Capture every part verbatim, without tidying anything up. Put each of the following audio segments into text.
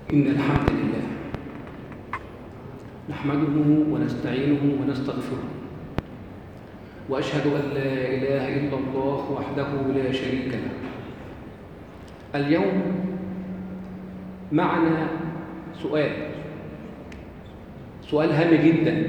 إن الحمد لله نحمده ونستعينه ونستغفره، وأشهد أن لا إله إلا الله وحده لا شريك له. اليوم معنا سؤال سؤال هام جدا.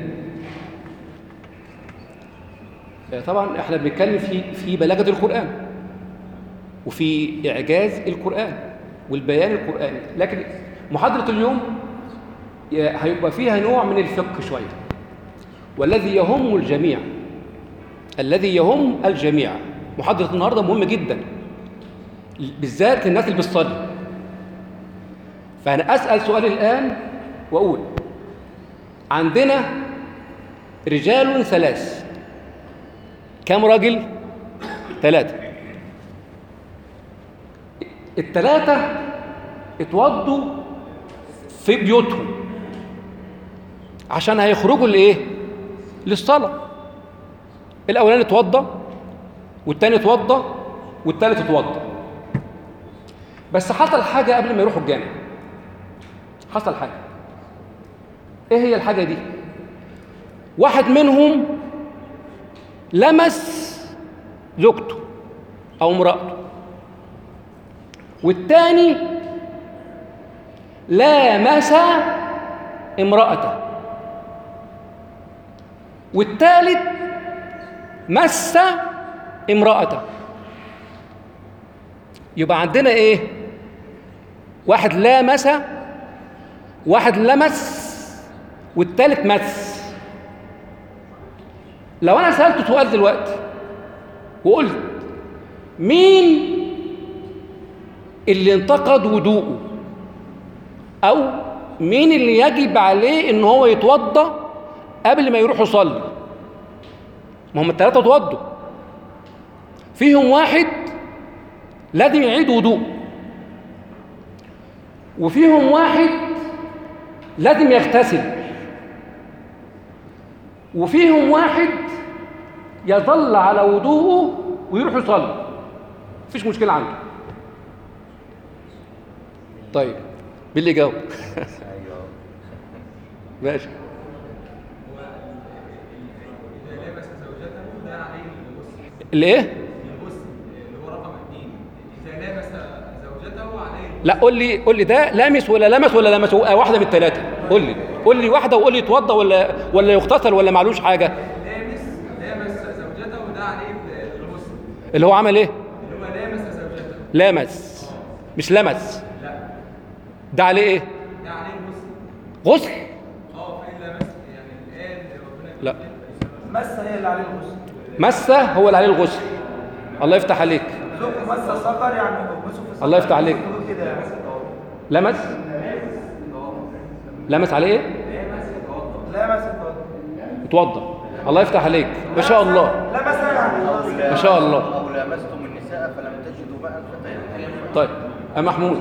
طبعا احنا بنتكلم في في بلاغة القرآن وفي إعجاز القرآن والبيان القرآني، لكن محاضرة اليوم هيبقى فيها نوع من الفقه شوية، والذي يهم الجميع الذي يهم الجميع. محاضرة النهاردة مهمة جدا، بالذات الناس اللي بتصلي. فأنا أسأل سؤال الآن وأقول: عندنا رجال ثلاث، كم راجل؟ ثلاثة. الثلاثة اتوضوا في بيوتهم عشان هيخرجوا لإيه؟ للصلاة. الأولاني اتوضى، والتاني اتوضى، والتالت اتوضى. بس حصل حاجة قبل ما يروحوا الجامع. حصل حاجة. إيه هي الحاجة دي؟ واحد منهم لمس زوجته أو امرأته، والتاني لامس امرأته، والثالث مس امرأته. يبقى عندنا ايه؟ واحد لامس، واحد لمس، والثالث مس. لو انا سألت سؤال دلوقتي وقلت: مين اللي انتقد وضوءه، او مين اللي يجب عليه ان هو يتوضى قبل ما يروح يصلي؟ ما هم الثلاثه اتوضوا، فيهم واحد لازم يعيد وضوء، وفيهم واحد لازم يغتسل، وفيهم واحد يظل على وضوءه ويروح يصلي، مفيش مشكله عنده. طيب مين اللي جاوب؟ ماشي. الايه؟ اللي هو رقم اثنين، اذا لامس زوجته عليه. لا، قول لي قول لي ده لامس ولا لمس ولا لمس؟ واحده من الثلاثه. قول لي قول لي واحده، وقول لي يتوضى ولا ولا يغتسل ولا معلوش حاجه. لامس لامس زوجته وده عليه الغسل. اللي هو عمل ايه؟ اللي هو لامس زوجته. لامس، مش لمس. لا، ده عليه ايه؟ ده عليه الغسل. غسل؟ اه، فين لامس يعني الان ربنا. لا، مسه هي اللي عليه الغسل. مسه هو اللي عليه الغسل. الله يفتح عليك. زوجته مسه سكر يعني مسه في السكر. الله يفتح عليك. كده يعني. لمس لمس عليه ايه؟ لا مسه اتوضى. الله يفتح عليك، ما شاء الله، لا مسه يعني ما شاء الله. أو لامستم النساء فلم تجدوا ماء فتيمموا. طيب يا محمود،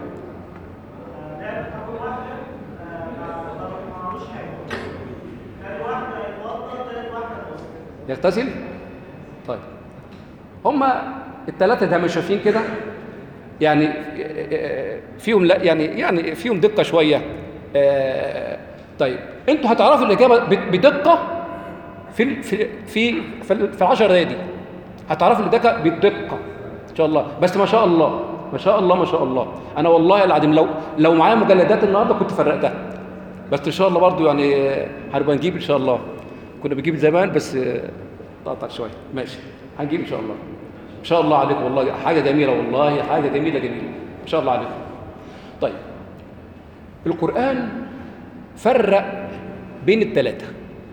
يغتسل؟ طيب هما الثلاثة ده مش شايفين كده؟ يعني فيهم لا يعني يعني فيهم دقة شوية. طيب انتوا هتعرفوا الإجابة بدقة في في في في العشر دقايق دي. هتعرفوا الإجابة بدقة إن شاء الله. بس ما شاء الله ما شاء الله ما شاء الله. أنا والله العظيم لو لو معايا مجلدات النهارده كنت فرقتها. بس إن شاء الله برضو يعني هنبقى نجيب إن شاء الله. كنا بنجيب زمان بس تقطع شويه. ماشي، هنجيب ان شاء الله. ان شاء الله عليكم، والله حاجه جميله، والله حاجه جميله جميله ان شاء الله عليكم. طيب القرآن فرق بين الثلاثه،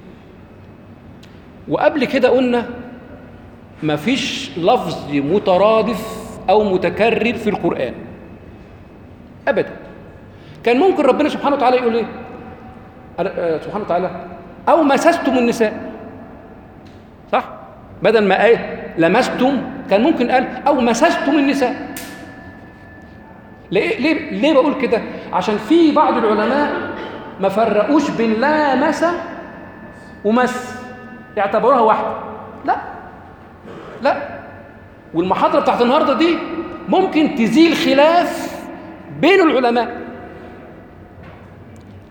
وقبل كده قلنا ما فيش لفظ مترادف او متكرر في القرآن ابدا. كان ممكن ربنا سبحانه وتعالى يقول ايه؟ سبحانه وتعالى: أو مسستم النساء، صح؟ بدل ما ايه لمستم كان ممكن قال أو مسستم النساء. ليه ليه ليه بقول كده؟ عشان في بعض العلماء ما فرقوش بين لامس ومس، اعتبروها واحدة. لا لا، والمحاضرة بتاعت النهاردة دي ممكن تزيل خلاف بين العلماء.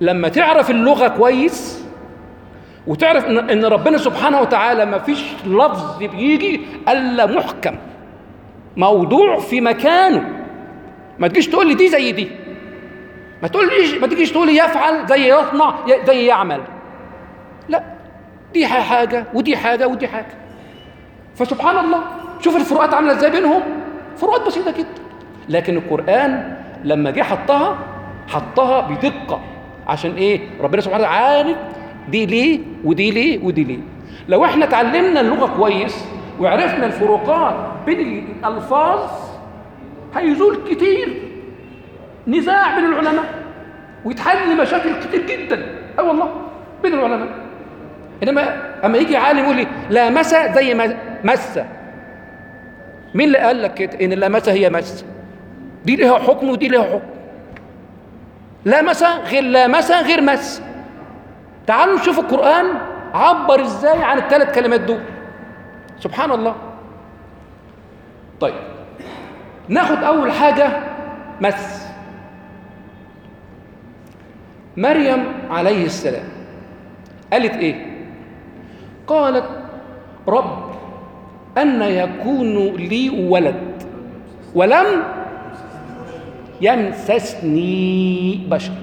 لما تعرف اللغة كويس وتعرف ان إن ربنا سبحانه وتعالى ما فيش لفظ بيجي الا محكم موضوع في مكانه. ما تجيش تقول لي دي زي دي، ما تقول ليش ما تجيش تقول لي يفعل زي يصنع زي يعمل، لا، دي حاجة ودي حاجة ودي حاجة. فسبحان الله، شوف الفروقات عاملة ازاي بينهم، فروقات بسيطة جدا، لكن القرآن لما جه حطها حطها بدقة. عشان ايه؟ ربنا سبحانه وتعالى عارف دي ليه ودي ليه ودي ليه. لو احنا اتعلمنا اللغة كويس وعرفنا الفروقات بين الألفاظ هيزول كتير نزاع بين العلماء ويتحل مشاكل كتير جدا. اه والله بين العلماء. انما اما يجي عالم يقول لي لامسه زي ما مسه، مين اللي قال لك كده ان اللامسه هي مسه؟ دي لها حكم ودي لها حكم. لامسه غير لامسه غير مس. تعالوا نشوف القرآن عبر ازاي عن الثلاث كلمات دول. سبحان الله. طيب ناخد اول حاجه مس. مريم عليه السلام قالت ايه؟ قالت رب أن يكون لي ولد ولم يمسسني بشر.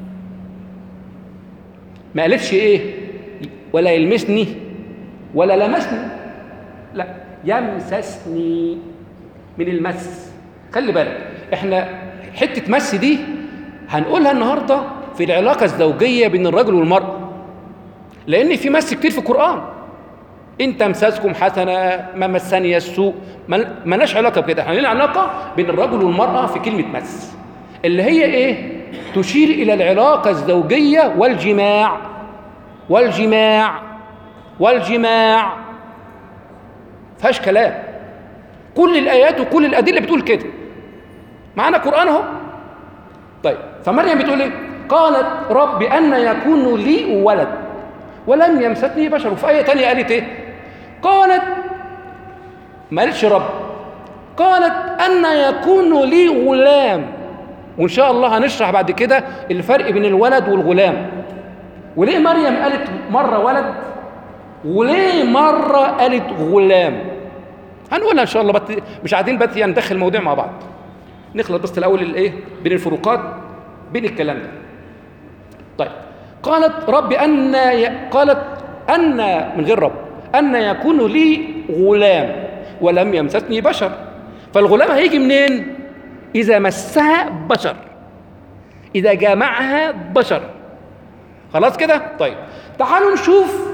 ما قالتش ايه؟ ولا يلمسني ولا لمسني، لا، يمسسني من المس. خلي بالك احنا حته مس دي هنقولها النهارده في العلاقه الزوجيه بين الرجل والمراه، لان في مس كتير في القران. ان تمسسكم حسنه ما مسني السوء، ما لناش علاقه بكده. احنا لنا علاقه بين الرجل والمراه في كلمه مس، اللي هي ايه؟ تشير الى العلاقه الزوجيه والجماع والجماع والجماع. فيهاش كلام، كل الايات وكل الادله بتقول كده. معانا قران اهو. طيب فمريم بتقول ايه؟ قالت رب ان يكون لي ولد ولم يمسسني بشر. وفي ايه تانية قالت ايه؟ قالت، ما قالتش رب، قالت ان يكون لي غلام. وان شاء الله هنشرح بعد كده الفرق بين الولد والغلام، وليه مريم قالت مره ولد وليه مره قالت غلام. هنقولها ان شاء الله، بس مش قاعدين بس يعني ندخل المواضيع مع بعض. نخلط بس الاول الايه بين الفروقات بين الكلام ده. طيب قالت رب ان ي... قالت ان من غير رب ان يكون لي غلام ولم يمسسني بشر. فالغلام هيجي منين؟ اذا مسها بشر، اذا جامعها بشر. خلاص كده؟ طيب تعالوا نشوف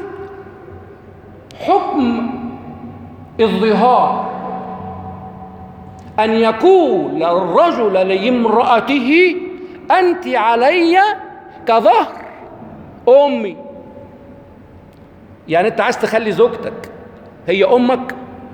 حكم الظهار، أن يقول الرجل لامرأته أنت علي كظهر أمي. يعني أنت عايز تخلي زوجتك هي أمك؟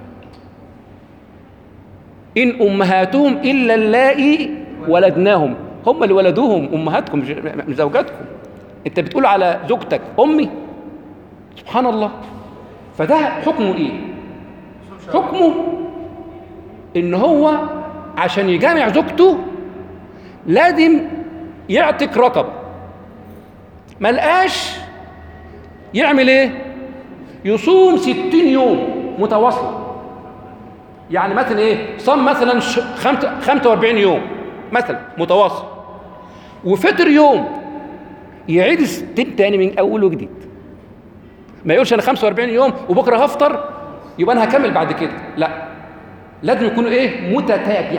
إن أمهاتهم إلا اللائي ولدناهم، هم اللي ولدوهم أمهاتكم مش زوجاتكم. أنت بتقول على زوجتك أمي؟ سبحان الله. فده حكمه إيه؟ حكمه إن هو عشان يجامع زوجته لازم يعتق رقبة. ما لقاش يعمل إيه؟ يصوم ستين يوم متواصلة. يعني مثلا إيه؟ صام مثلا خمسة وأربعين يوم مثلا متواصل، وفطر يوم، يعيد الستين تاني من أول وجديد. ما يقولش أنا خمسة وأربعين يوم وبكرة هفطر يبقى أنا هكمل بعد كده، لا، لازم يكونوا إيه؟ متتابع.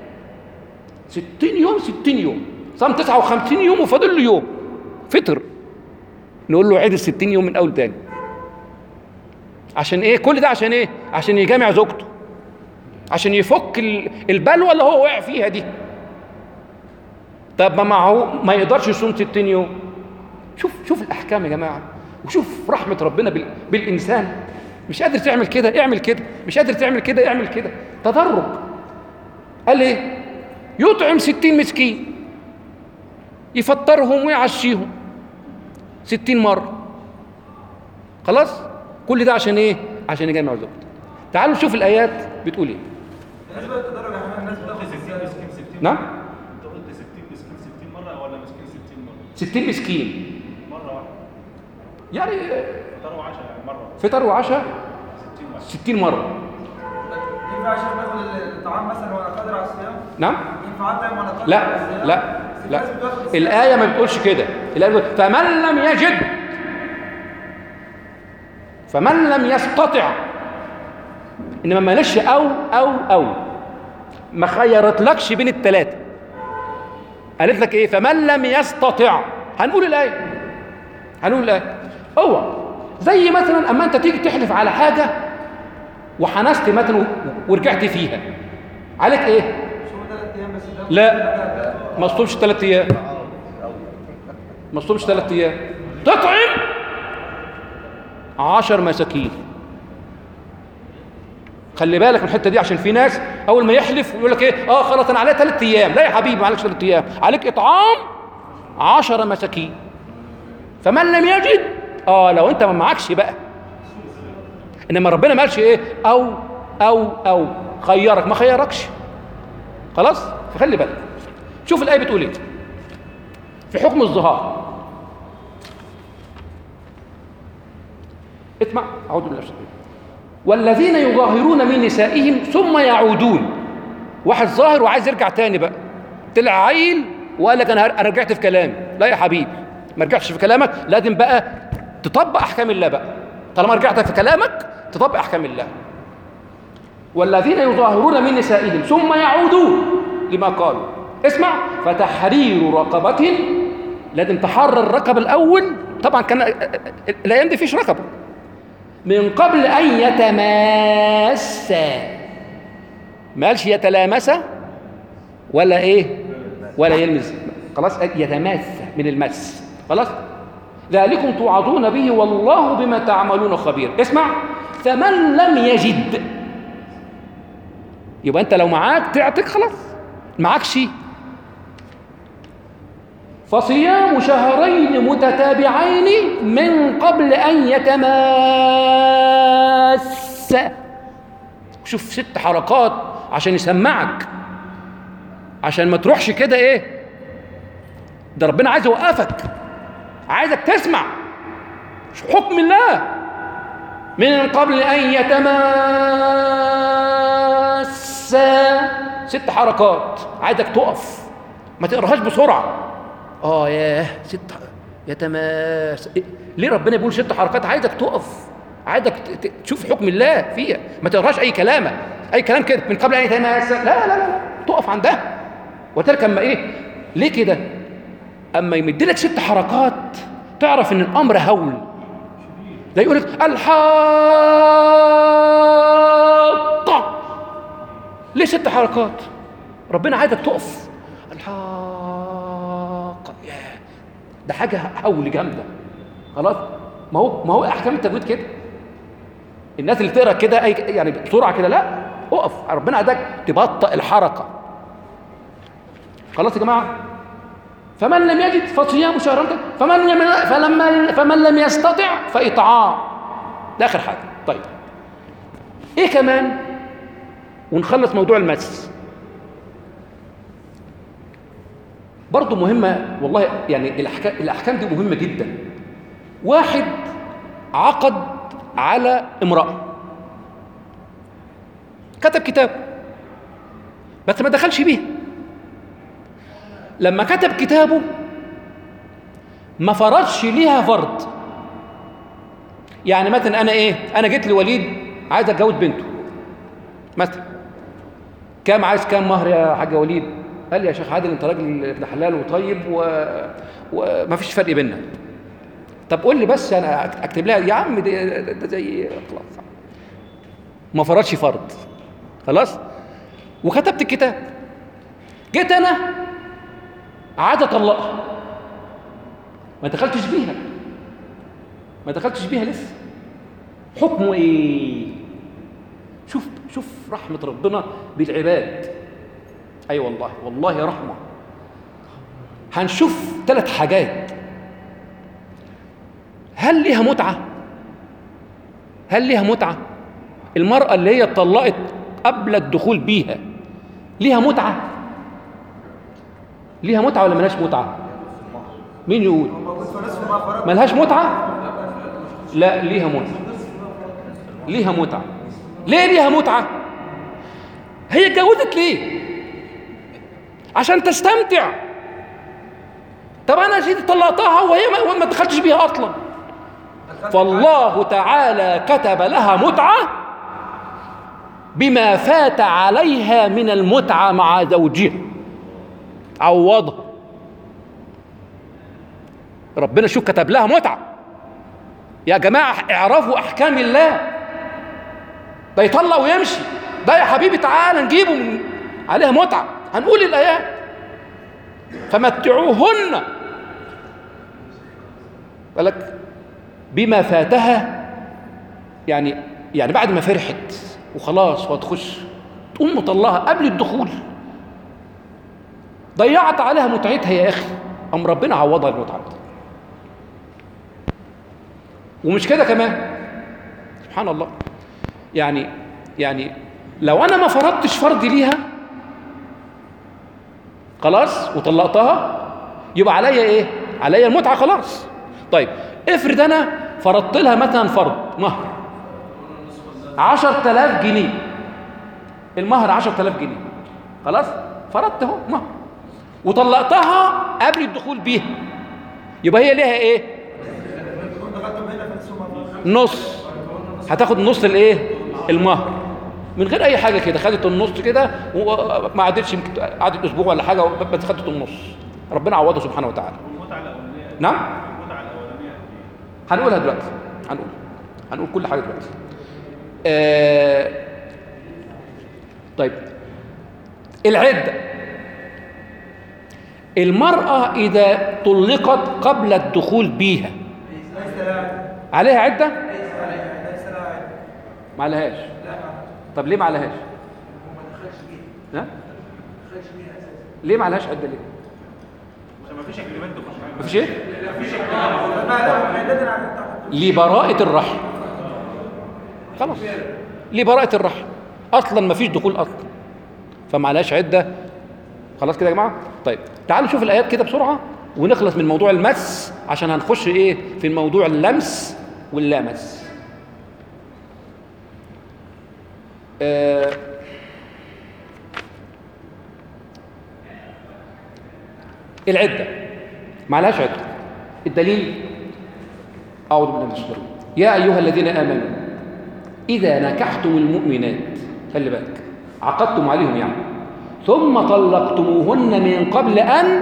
ستين يوم ستين يوم، صام تسعة وخمسين يوم وفاضل له يوم فطر، نقول له عيد الستين يوم من أول تاني. عشان إيه؟ كل ده عشان إيه؟ عشان يجامع زوجته، عشان يفك البلوى اللي هو واقع فيها دي. طب ما معه ما يقدرش يصوم ستين يوم. شوف شوف الأحكام يا جماعة، وشوف رحمة ربنا بالإنسان. مش قادر تعمل كده اعمل كده، مش قادر تعمل كده اعمل كده. تدرج. قال ايه؟ يطعم ستين مسكين، يفطرهم ويعشيهم ستين مرة. خلاص؟ كل ده عشان ايه؟ عشان يجمع زوجته. تعالوا نشوف الآيات بتقول ايه. بالنسبه للتدرج يا حماد، الناس بتاخد ستين مسكين ستين. نعم؟ انت قلت ستين مسكين ستين مره ولا مسكين ستين مره؟ ستين مسكين مرة واحدة. يعني فطار وعشاء يعني مرة. فطر وعشاء ستين مرة. ستين مرة. ينفع عشان ناخد الطعام مثلا وانا قادر على الصيام؟ نعم؟ ينفع اطعم وانا قادر على لا الصيام؟ لا بس لا الناس بتاخد الصيام. الآية ما بتقولش كده. الآية بتقول فمن لم يجد فمن لم يستطع، إنما ما لش أو أو أو ما خيرتلكش بين الثلاثة، قالت لك إيه؟ فمن لم يستطع. هنقول الآية هنقول الآية هو زي مثلا أما أنت تيجي تحلف على حاجة وحنست مثلا ورجعت فيها، عليك إيه؟ شو ثلاث ايام بس ده؟ لا ما تصومش ثلاث أيام، ما تصومش ثلاث أيام، تطعم عشر مساكين. خلي بالك من الحته دي، عشان في ناس اول ما يحلف يقول لك ايه، اه خلاص انا عليا ثلاث ايام. لا يا حبيبي ما عليكش ثلاث ايام، عليك اطعام عشر مساكين. فمن لم يجد، اه لو انت ما معكش بقى، انما ربنا ما قالش ايه او او او خيرك، ما خيركش خلاص. فخلي بالك. شوف الايه بتقول ايه في حكم الظهار. اسمع، اعوذ بالله من الشيطان. والذين يظاهرون من نسائهم ثم يعودون. واحد ظاهر وعايز يرجع تاني بقى، طلع عيل وقال لك انا انا رجعت في كلامي. لا يا حبيبي ما رجعتش في كلامك، لازم بقى تطبق احكام الله بقى. طالما رجعت في كلامك تطبق احكام الله. والذين يظاهرون من نسائهم ثم يعودون لما قالوا، اسمع، فتحرير رقبة، لازم تحرر الرقبة الأول. طبعا كان الأيام دي فيش رقبة، من قبل أن يتماسا. ما قالش يتلامسا ولا إيه ولا يلمس، خلاص يتماسا من المس. خلاص ذلكم توعظون به والله بما تعملون خبير. اسمع، فمن لم يجد، يبقى أنت لو معاك تعتق خلاص، معاكش فصيام شهرين متتابعين من قبل أن يتماسا. شوف ست حركات عشان يسمعك، عشان ما تروحش كده ايه، ده ربنا عايز يوقفك، عايزك تسمع حكم الله. من قبل أن يتماسا، ست حركات عايزك تقف، ما تقراهاش بسرعة. اه ياه ست يتماس إيه؟ ليه ربنا بيقول ست حركات؟ عايزك تقف، عايزك تشوف حكم الله فيها، ما تقراش اي كلام اي كلام كده من قبل ان يتماس. لا لا لا لا تقف عندها. وتلك اما ايه ليه كده، اما يمد لك ست حركات تعرف ان الامر هول. لا يقول لك الحاقة، ليه ست حركات؟ ربنا عايزك تقف. الحاقة، ياه ده حاجة هول جامدة. خلاص ما هو ما هو احكام التجويد كده. الناس اللي تقرا كده اي يعني بسرعه كده، لا اقف، ربنا عايزك تبطئ الحركه. خلاص يا جماعه. فمن لم يجد فصيام شهرين، فمن لم فلما فمن لم يستطع فاطعام. ده اخر حاجه. طيب ايه كمان ونخلص موضوع المس. برضه مهمه والله، يعني الاحكام الاحكام دي مهمه جدا. واحد عقد على امرأة، كتب كتاب بس ما دخلش بيها. لما كتب كتابه ما فرضش ليها فرض. يعني مثلا انا ايه، انا جيت لوليد عايز اتجوز بنته مثلا، كام عايز كام مهر يا حاج وليد؟ قال لي يا شيخ عادل انت راجل ابن حلال وطيب و... وما فيش فرق بيننا. طب قول لي بس انا اكتب لها يا عم ده, ده زي خلاص. ما فرضش فرض خلاص، وكتبت الكتاب. جيت انا عايز اطلقها، ما دخلتش بيها ما دخلتش بيها لسه. حكمه ايه؟ شوف شوف رحمه ربنا بالعباد. اي أيوة والله والله رحمه. هنشوف ثلاث حاجات. هل ليها متعة؟ هل ليها متعة؟ المرأة اللي هي اتطلقت قبل الدخول بيها ليها متعة؟ ليها متعة ولا ملهاش متعة؟ مين يقول؟ موجود في نصف ما فرض. ملهاش متعة؟ لا ليها متعة، ليها متعة. ليه ليها متعة؟ هي اتجوزت ليه؟ عشان تستمتع. طب انا يا سيدي طلقتها وهي ما, ما دخلتش بيها اصلا. فالله تعالى كتب لها متعة بما فات عليها من المتعة مع زوجها، عوضها. ربنا شو كتب لها متعة. يا جماعة اعرفوا أحكام الله. ده يطلق ويمشي، ده يا حبيبي تعالى نجيبه من عليها متعة. هنقول الآيات فمتعوهن بالك بما فاتها، يعني يعني بعد ما فرحت وخلاص وهتخش تقوم مطلقها قبل الدخول، ضيعت عليها متعتها يا أخي. أم ربنا عوضها المتعة. ومش كده كمان، سبحان الله، يعني يعني لو أنا ما فرضتش فرضي ليها خلاص وطلقتها يبقى عليا إيه؟ عليا المتعة خلاص. طيب افرض أنا فرضت لها مثلا فرض مهر عشرة آلاف جنيه، المهر عشرة آلاف جنيه، خلاص فرضت اهو مهر وطلقتها قبل الدخول بيها، يبقى هي ليها ايه؟ نص. هتاخد نص الايه؟ المهر من غير اي حاجه كده، خدت النص كده وما عدتش، يمكن قعدت اسبوع ولا حاجه بس خدت النص. ربنا عوضه سبحانه وتعالى. المتعة الأولانية. نعم المتعة الأولانية. هنقولها دلوقتي، هنقول هنقول كل حاجه دلوقتي. آه طيب العده، المراه اذا طلقت قبل الدخول بيها عليها عده؟ ما عليهاش. طب ليه ما عليهاش؟ ها؟ ليه ما عليهاش عده ليه؟ عشان ما فيش اجريمنت تخش معاك. مفيش ايه؟ لبراءة الرحم. خلاص لبراءة الرحم، اصلا ما فيش دخول اصلا، فما عليهاش عده. خلاص كده يا جماعه. طيب تعالوا نشوف الايات كده بسرعه ونخلص من موضوع المس، عشان هنخش ايه في الموضوع اللمس واللامس. آه العده ما عليهاش عده. الدليل اعوذ بالله من الشيطان. يا ايها الذين امنوا اذا نكحتم المؤمنات، خلي بالك عقدتم عليهم يعني، ثم طلقتموهن من قبل ان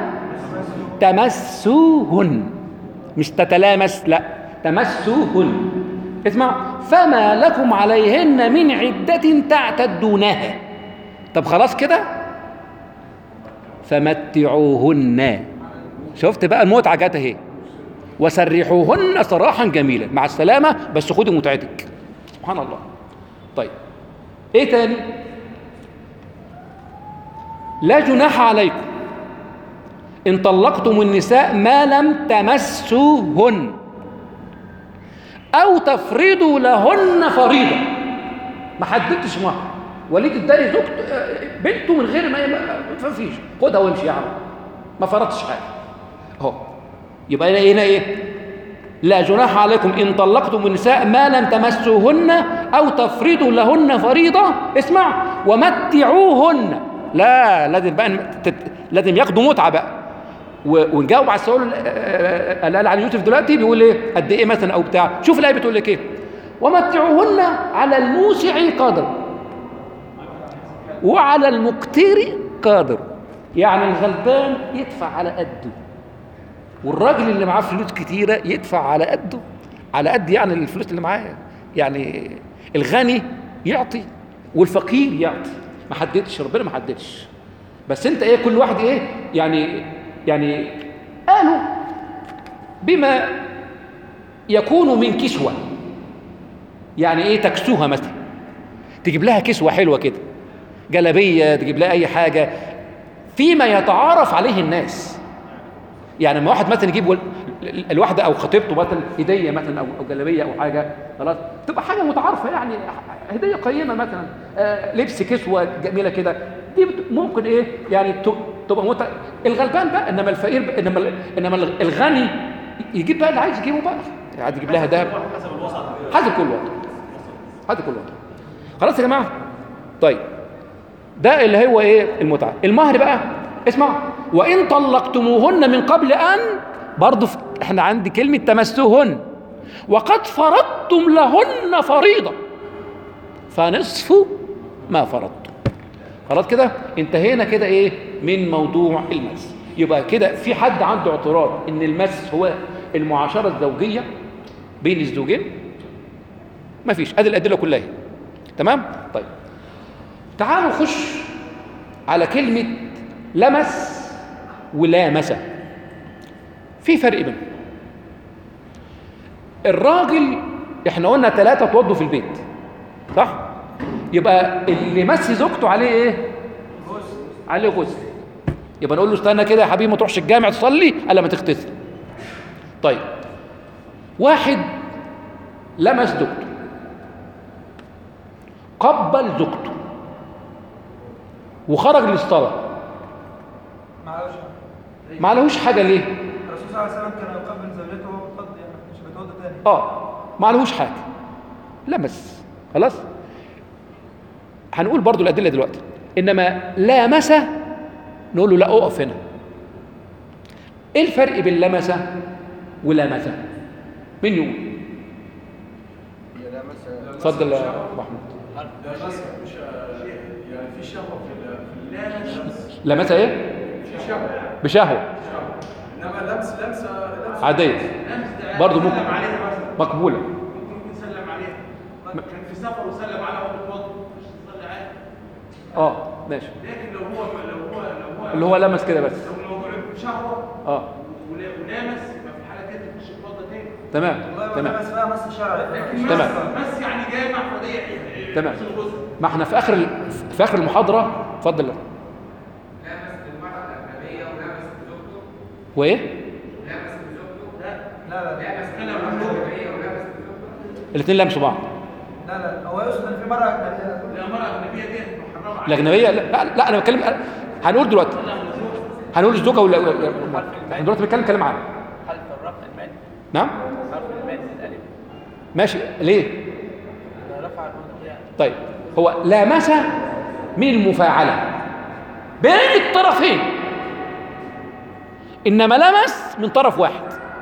تمسوهن، مش تتلامس، لا تمسوهن. اسمع، فما لكم عليهن من عدة تعتدونها. طب خلاص كده، فمتعوهن. شفت بقى المتعة جت اهي. وسرحوهن سراحا جميلا، مع السلامة بس خدي متعتك. سبحان الله. طيب ايه تاني؟ لا جناح عليكم إن طلقتم النساء ما لم تمسوهن أو تفرضوا لهن فريضة. ما حددتش مهر، وليد اداني زوجته بنته من غير ما ما فيش، خدها وامشي يا عم، ما فرضتش حاجة اهو. يبقى هنا ايه؟ لا جناح عليكم إن طلقتم النساء ما لم تمسوهن أو تفرضوا لهن فريضة. اسمع، ومتعوهن. لا لازم بقى لازم ياخدوا متعة بقى. ونجاوب على السؤال اللي قال على يوسف دلوقتي، بيقول ايه قد ايه مثلا او بتاع. شوف الايه بتقول لك ايه؟ ومتعوهن على الموسع قدر وعلى المقتر قادر. يعني الغلبان يدفع على قده، والراجل اللي معاه فلوس كتيره يدفع على قده، على قد يعني الفلوس اللي معاه. يعني الغني يعطي والفقير يعطي. ما حددش ربنا، ما حددش، بس انت ايه كل واحد ايه يعني يعني قالوا بما يكون من كسوة. يعني ايه تكسوها؟ مثلا تجيب لها كسوة حلوة كده، جلابية، تجيب لها اي حاجة فيما يتعارف عليه الناس. يعني لما واحد مثلا يجيب الواحدة او خطيبته مثلا هدية مثلا او جلابية او حاجة، خلاص تبقى حاجة متعارفة، يعني هدية قيمة مثلا، آه لبس كسوة جميلة كده، دي ممكن ايه يعني تبقى متعة. الغلبان بقى، انما الفقير بقى، انما انما الغني يجيب بقى اللي عايز يجيبه بقى، عايز يجيب لها ذهب حسب الوسط. حسب كل وضع، حسب كل وضع. خلاص يا جماعه. طيب ده اللي هو ايه المتعه. المهر بقى اسمع، وان طلقتموهن من قبل ان، برضه احنا عندي كلمه تمسوهن، وقد فرضتم لهن فريضه فنصف ما فرضتم. خلاص كده انتهينا كده ايه من موضوع المس. يبقى كده في حد عنده اعتراض ان المس هو المعاشره الزوجيه بين الزوجين؟ مفيش. ادي الادله كلها. تمام. طيب تعالوا نخش على كلمه لمس ولامس. في فرق بينهم. الراجل احنا قلنا ثلاثه توضوا في البيت، صح؟ يبقى اللي مس زوجته عليه ايه؟ عليه غسل. يبقى نقول له استنى كده يا حبيبي ما تروحش الجامع تصلي الا ما تغتسل. طيب واحد لمس زوجته، قبل زوجته وخرج للصلاه، معلش ما عليهوش حاجه. ليه؟ الرسول صلى الله عليه وسلم كان يقبل زوجته وهو بيتوضا، يعني مش بيتوضا تاني. اه ما عليهوش حاجه، لمس خلاص. هنقول برضو الادله دلوقتي. انما لامس نقول له لا اقف هنا. ايه الفرق بين لمس ولامس؟ مين يقول؟ هي لامسة اتفضل يا ابو محمود. مش يعني في شهوه في اللامس، لمس ايه؟ في شهوه بشهوه انما لمس لمسه لمسه عاديه لمس ده برضو ممكن سلم عليها مثلا، مقبوله. ممكن يسلم عليها، كان في سفر وسلم عليها وهو بيتوضا مش يصلي عادي. اه ماشي. لكن لو هو لو هو لو هو اللي هو لمس كده بس. لو الموضوع شهوه اه ولا- ولامس يبقى في الحاله كده تخش تتوضا تاني. تمام والله تمام بس فيها مس شرعي. لكن تمام. مس مس يعني جامع فضيع تمام. ما احنا في اخر في اخر المحاضره. اتفضل. لامس المرأة الأجنبية ولامس بزوجته وايه؟ لامس بزوجته لا لا لامس المرأة الأجنبية ولامس بزوجته. الاثنين لمسوا بعض. لا لا هو يقصد ان في مرأة أجنبية. لا مرأة أجنبية دي محرمة عليها. الاجنبيه لا لا, لا انا بتكلم. هنقول دلوقتي هنقول الزوجه ولا ولا- احنا دلوقتي بنتكلم كلام عام. حرف الرفع المادي، نعم حرف المادي الالف ماشي. ليه؟ رفع الموضوع يعني. طيب هو لامس من المفاعله بين الطرفين، انما لمس من طرف واحد.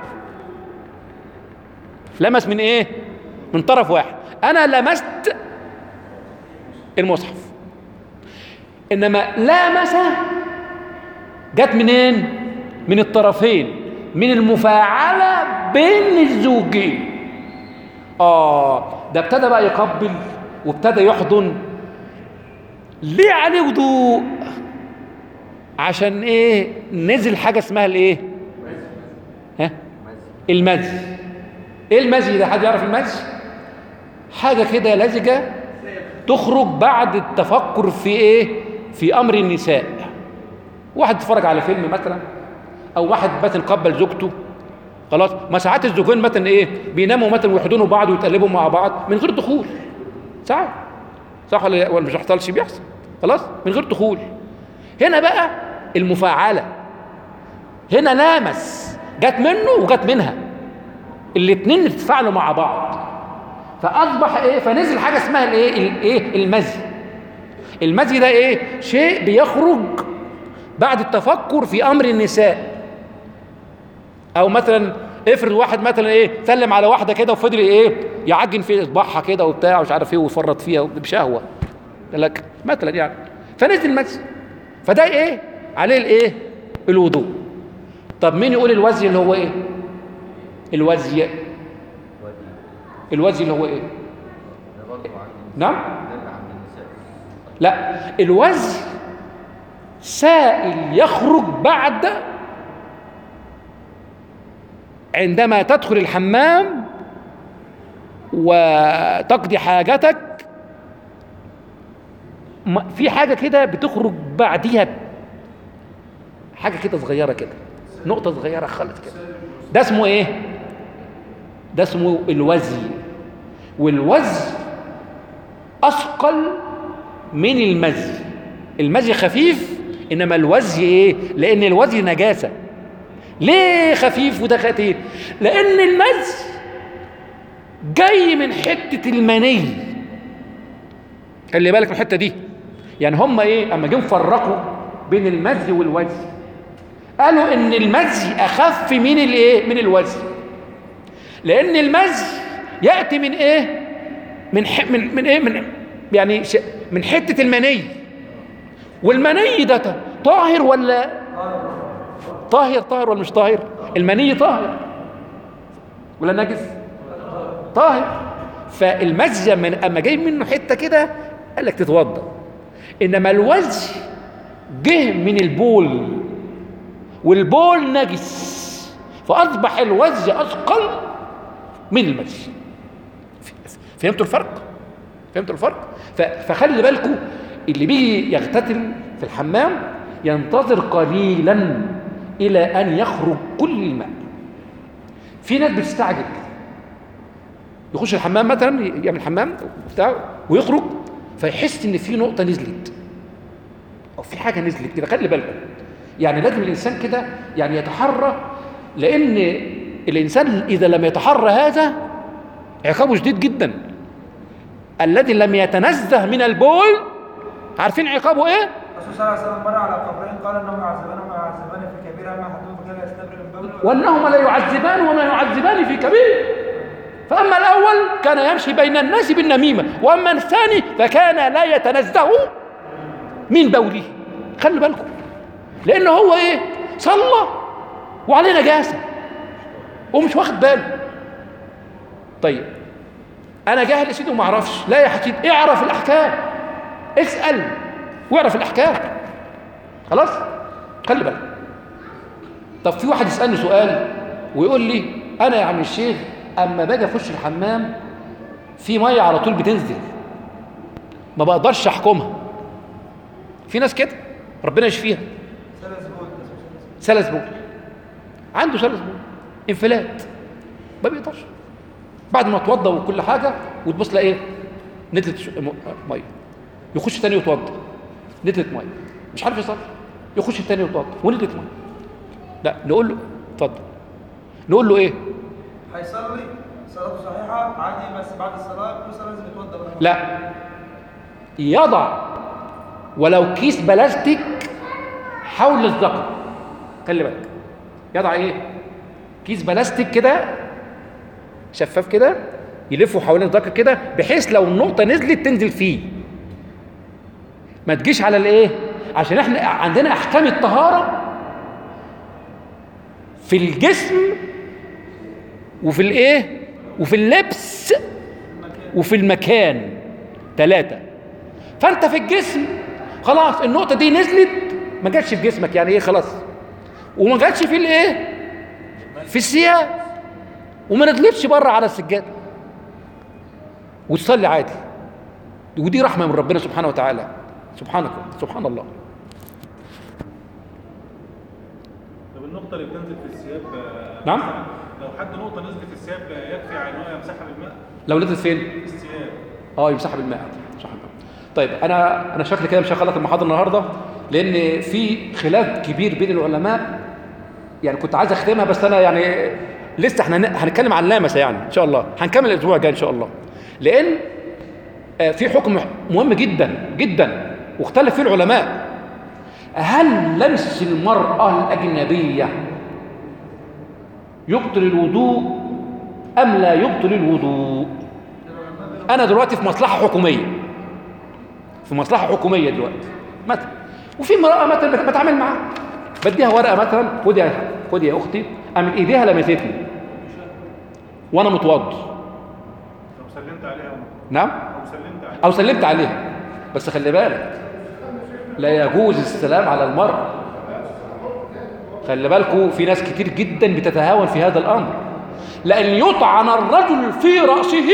لمس من ايه؟ من طرف واحد. انا لمست المصحف، انما لامس جت منين؟ من الطرفين، من المفاعله بين الزوجين. اه ده ابتدى بقى يقبل وابتدى يحضن. ليه عليه وضوء؟ عشان ايه؟ نزل حاجه اسمها الايه؟ ها؟ المزي. ايه المزي ده؟ حد يعرف المزي؟ حاجه كده لزجه تخرج بعد التفكر في ايه؟ في امر النساء. واحد اتفرج على فيلم مثلا، او واحد مثلا قبل زوجته، خلاص. ما ساعات الزوجين مثلا ايه؟ بيناموا مثلا ويحضنوا بعض ويتقلبوا مع بعض من غير دخول. ساعات صح ولا ولا مش بيحصلش؟ بيحصل خلاص من غير دخول. هنا بقى المفاعله، هنا لامس، جت منه وجت منها، الاثنين اتفاعلوا مع بعض، فاصبح ايه؟ فنزل حاجه اسمها الايه؟ الايه؟ المزي. المزي ده ايه؟ شيء بيخرج بعد التفكر في امر النساء. او مثلا افرض واحد مثلا ايه؟ سلم على واحده كده وفضل ايه؟ يعجن في اصبعها كده وبتاع ومش عارف ايه ويفرط فيها بشهوه لك مثلا يعني، فنزل المزي، فده ايه؟ عليه الايه؟ الوضوء. طب مين يقول الوزي اللي هو ايه؟ الوزي الوزي اللي هو ايه؟ ده برضه عند نعم؟ ده عند النساء. لا، الوزي سائل يخرج بعد عندما تدخل الحمام وتقضي حاجتك، في حاجة كده بتخرج بعديها، حاجة كده صغيرة كده، نقطة صغيرة خالص كده، ده اسمه ايه؟ ده اسمه الوزي. والوزي أثقل من المزي. المزي خفيف انما الوزي ايه؟ لان الوزي نجاسه. ليه خفيف وده خفيف؟ لان المزي جاي من حته المني. خلي بالك من الحته دي. يعني هم ايه اما جم فرقوا بين المزي والوزي قالوا ان المزي اخف من الايه؟ من الوزي. لان المزي ياتي من ايه؟ من ح... من من ايه؟ من يعني ش... من حته المني. والمني ده طاهر ولا طاهر؟ طاهر ولا مش طاهر؟ المني طاهر ولا نجس؟ طاهر. فالمزي من اما جاي منه حته كده قال لك تتوضا. انما الوزي جه من البول والبول نجس، فاصبح الوزي اثقل من المزي. فهمتوا الفرق؟ فهمتوا الفرق؟ فخلي بالكم اللي بيجي يغتسل في الحمام ينتظر قليلا الى ان يخرج كل الماء. في ناس بتستعجل يخش الحمام مثلا، يعمل حمام بتاعه ويخرج فيحس ان في نقطه نزلت او في حاجه نزلت كده. خلي بالكم يعني لازم الانسان كده يعني يتحرى، لان الانسان اذا لم يتحرى هذا عقابه شديد جدا. الذي لم يتنزه من البول عارفين عقابه ايه؟ الرسول صلى الله عليه وسلم مر على قبرين قال انهم يعذبان وما يعذبان في كبير اما احدهما فكان يستبرئ من بوله وانهما لا يعذبان وما يعذبان في كبير. فاما الاول كان يمشي بين الناس بالنميمه، واما الثاني فكان لا يتنزه من بوله. خلوا بالكم لانه هو ايه؟ صلى وعليه نجاسه ومش واخد باله. طيب انا جاهل يا سيدي وما اعرفش. لا يا حسيدي اعرف الاحكام، اسال واعرف الاحكام. خلاص خلي بالك. طب في واحد يسالني سؤال ويقول لي انا يا عم الشيخ اما باجي اخش الحمام في ميه على طول بتنزل ما بقدرش احكمها. في ناس كده ربنا يشفيها، سلس بول سلس بول، عنده سلس بول انفلات ما بيقدرش. بعد ما اتوضى وكل حاجه وتبص تلاقي ايه؟ نزلت ميه. يخش تاني يتوضى نزلت ميه، مش عارف يصلي. يخش تاني يتوضى ونزلت ميه. لا نقول له اتفضل. نقول له ايه؟ هيصلي صلاته صحيحه عادي، بس بعد الصلاه كل صلاه لازم يتوضا بقى. لا، يضع ولو كيس بلاستيك حول الذقن. خلي بالك، يضع ايه؟ كيس بلاستيك كده شفاف كده يلفه حوالين الذقن كده، بحيث لو النقطه نزلت تنزل فيه، ما تجيش على الايه؟ عشان احنا عندنا احكام الطهاره في الجسم وفي الايه؟ وفي اللبس وفي المكان. ثلاثه. فانت في الجسم خلاص النقطه دي نزلت ما جاتش في جسمك، يعني ايه؟ خلاص. وما جاتش في الايه؟ في الثياب، وما نزلتش بره على السجاده، وتصلي عادي. ودي رحمه من ربنا سبحانه وتعالى. سبحانك سبحان الله. طب النقطة اللي بتنزل في الثياب آه، نعم؟ لو حد نقطة نزلت في الثياب آه، يكفي على إن هو يمسحها بالماء؟ لو نزلت فين؟ في الثياب. اه يمسحها بالماء. صح. طيب انا انا شكلي كده مش هخلص المحاضره النهارده، لان في خلاف كبير بين العلماء. يعني كنت عايز اختمها بس انا يعني لسه احنا هنتكلم عن اللامسه يعني ان شاء الله، هنكمل الاسبوع الجاي ان شاء الله. لان في حكم مهم جدا جدا واختلف فيه العلماء. هل لمس المراه الاجنبيه يبطل الوضوء ام لا يبطل الوضوء؟ انا دلوقتي في مصلحه حكوميه، في مصلحه حكوميه دلوقتي مثلا، وفي امراه مثلا بتعامل معاها، بديها ورقه مثلا، خدي يا خدي يا اختي، قامت ايديها لمستني وانا متوضي. لو سلمت عليها نعم؟ أو سلمت عليها او سلمت عليها. بس خلي بالك لا يجوز السلام على المرأة. خلي بالكم في ناس كتير جدا بتتهاون في هذا الامر. لان يطعن الرجل في راسه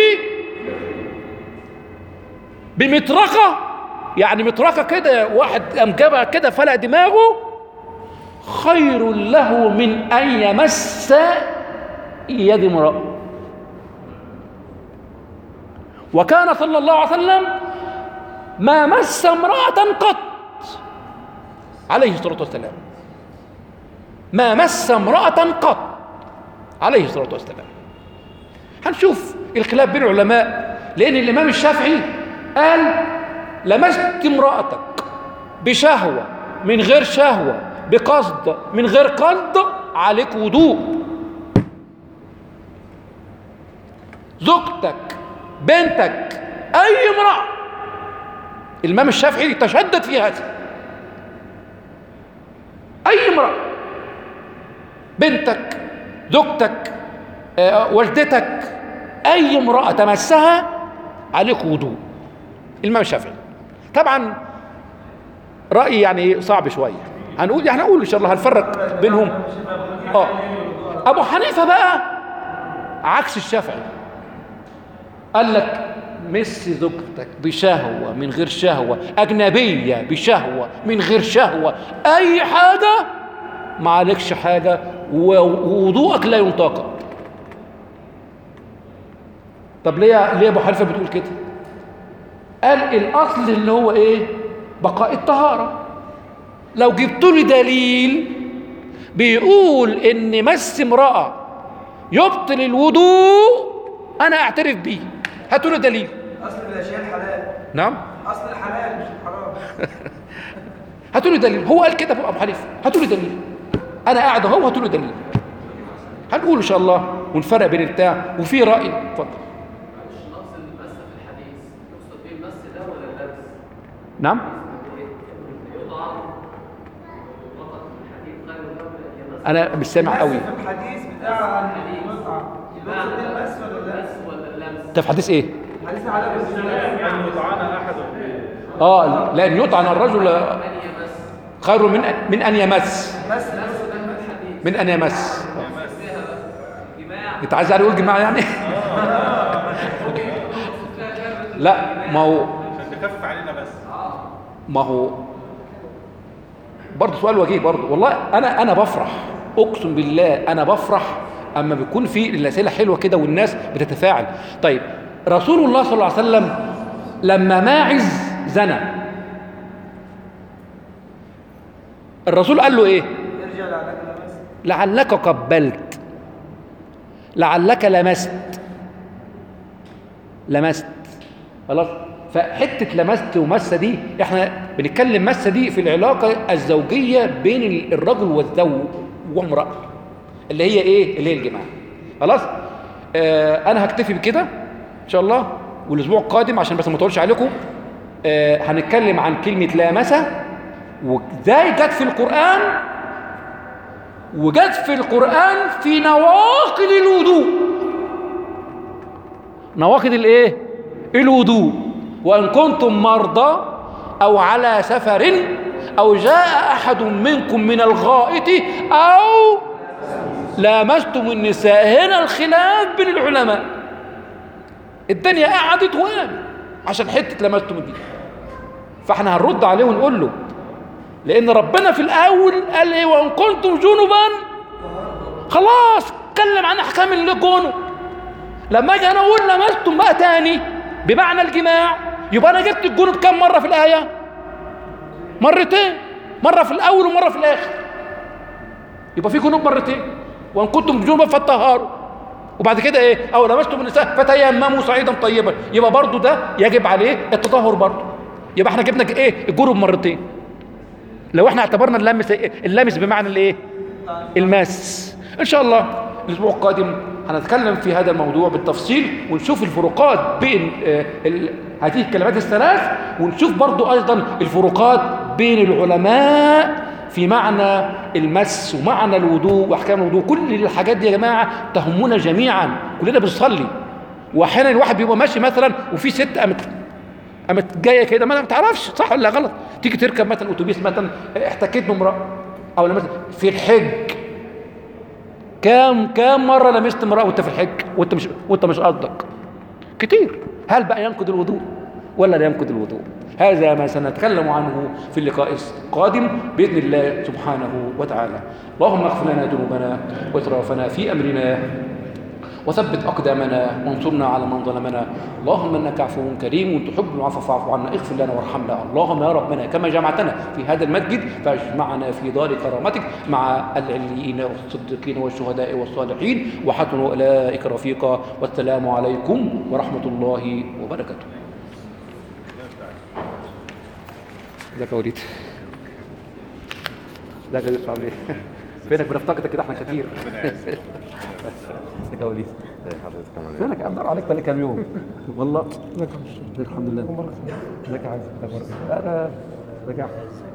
بمطرقه، يعني مطرقه كده واحد قام جابها كده فلق دماغه، خير له من ان يمس يد امرأة. وكان صلى الله عليه وسلم ما مس امرأة قط عليه الصلاة والسلام، ما مس امرأة قط عليه الصلاة والسلام. هنشوف الخلاف بين العلماء، لأن الإمام الشافعي قال لمست امرأتك بشهوة من غير شهوة بقصد من غير قصد عليك وضوء. زوجتك، بنتك، أي امرأة، الإمام الشافعي تشدد في هذا، أي امرأة، بنتك، زوجتك، آه، والدتك، أي امرأة تمسها عليك وضوء. الإمام الشافعي طبعا رأي يعني صعب شوية، هنقول يعني هنقول إن شاء الله هنفرق بينهم. اه أبو حنيفة بقى عكس الشافعي، قال لك مس زوجتك بشهوة من غير شهوة، أجنبية بشهوة من غير شهوة، أي حاجة ما عليكش حاجة ووضوءك لا ينتقد. طب ليه ليه ابو حنيفه بتقول كده؟ قال الاصل اللي هو ايه؟ بقاء الطهاره. لو جبت لي دليل بيقول ان مس امراه يبطل الوضوء انا اعترف بيه، هاتوا لي دليل. اصل الاشياء حلال. نعم، اصل الحلال مش الحرام. هاتوا لي دليل. هو قال كده ابو حنيفه، هاتوا لي دليل. انا قاعد اهو، هاتوا لي دليل. هنقول ان شاء الله ونفرق بين البتاع وفي راي. اتفضل. نعم، انا مش سامع قوي. في الحديث بتاع المتعه يبقى المس ولا اللمس؟ انت في حديث ايه؟ حديث على أن يطعن أحد اه لان يطعن الرجل خير من من ان يمس، من ان يمس. انت عايز يعني يقول جماعه يعني؟ لا، ما هو عشان تكف علينا بس. ما هو برضه سؤال وجيه برضه. والله انا انا بفرح، اقسم بالله انا بفرح اما بيكون في الاسئله حلوه كده والناس بتتفاعل. طيب رسول الله صلى الله عليه وسلم لما ماعز زنى الرسول قال له ايه؟ ارجع لعلك لمس. لعلك قبلت، لعلك لمست، لمست خلاص. فحته لمست ومسه دي احنا بنتكلم مسه دي في العلاقه الزوجيه بين الرجل والزوج وامراه، اللي هي ايه؟ اللي هي الجماع. خلاص. آه انا هكتفي بكده ان شاء الله، والاسبوع القادم عشان بس ما اطولش عليكم آه هنتكلم عن كلمه لامسه وازاي جت في القران، وجت في القران في نواقض الوضوء. نواقض الايه؟ الوضوء. وان كنتم مرضى او على سفر او جاء احد منكم من الغائط او لامستم النساء. هنا الخلاف بين العلماء، الدنيا قعدت وقامت عشان حته لمستم دي، فاحنا هنرد عليه ونقول له لان ربنا في الاول قال ايه؟ وان كنتم جنبا. خلاص اتكلم عن احكام الجنوب. لما اجي انا اقول لمستم بقى تاني بمعنى الجماع، يبقى انا جبت الجنوب كم مره في الايه؟ مرتين، مره في الاول ومره في الاخر. يبقى في جنوب مرتين. وان كنتم جنبا فطهروا، وبعد كده ايه؟ او لمستم النساء فتيمموا صعيدا طيبا. يبقى برضو ده يجب عليه التطهر برضو. يبقى احنا جبنا ايه؟ الجنوب مرتين. لو احنا اعتبرنا اللمس اللمس بمعنى الايه؟ الماس. ان شاء الله الاسبوع القادم هنتكلم في هذا الموضوع بالتفصيل، ونشوف الفروقات بين آه ال... هذه الكلمات الثلاث، ونشوف برضو ايضا الفروقات بين العلماء في معنى المس ومعنى الوضوء واحكام الوضوء. كل الحاجات دي يا جماعه تهمنا جميعا، كلنا بنصلي، واحيانا الواحد بيبقى ماشي مثلا وفي ست قامت قامت جايه كده ما بتعرفش صح ولا غلط، تيجي تركب مثلا اتوبيس مثلا احتكيت بامراه، او مثلا في الحج كام كام مره لمست امراه وانت في الحج وانت مش وانت مش قصدك؟ كتير. هل بقى ينقض الوضوء ولا لا ينقض الوضوء؟ هذا ما سنتكلم عنه في اللقاء القادم باذن الله سبحانه وتعالى. اللهم اغفر لنا ذنوبنا واسرافنا في امرنا، وثبت أقدامنا وانصرنا على من ظلمنا. اللهم إنك عفو كريم تحب العفو فاعف عنا، اغفر لنا وارحمنا. اللهم يا ربنا كما جمعتنا في هذا المسجد فاجمعنا في دار كرامتك مع العليين والصديقين والشهداء والصالحين وحسن أولئك رفيقا. والسلام عليكم ورحمة الله وبركاته. ازيك يا وليد؟ ازيك يا يوسف عامل ايه؟ فينك بنفتقدك كده احنا كتير. ازيك يا وليد؟ فينك ادور عليك بقالي كام يوم والله. ازيك يا الحمد لله. ازيك يا عايز؟ انا ازيك يا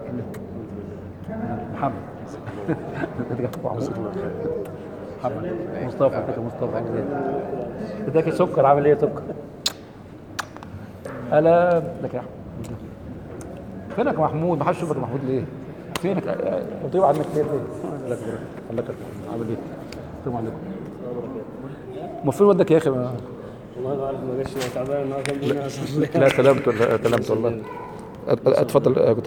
محمد؟ ازيك يا محمد؟ مصطفى ازيك يا مصطفى عامل ايه؟ ازيك يا سكر عامل ايه يا سكر؟ هلا ازيك يا احمد؟ فينك يا محمود؟ ما حدش يشوفك يا محمود ليه؟ فينك؟ بتغيب عنك ليه؟ الله يكرمك الله يكرمك عامل ايه؟ السلام عليكم. المفروض ودك يا اخي ما... والله ما عارف ما جاش تعبان النهارده. لا سلامت سلامت والله. اتفضل.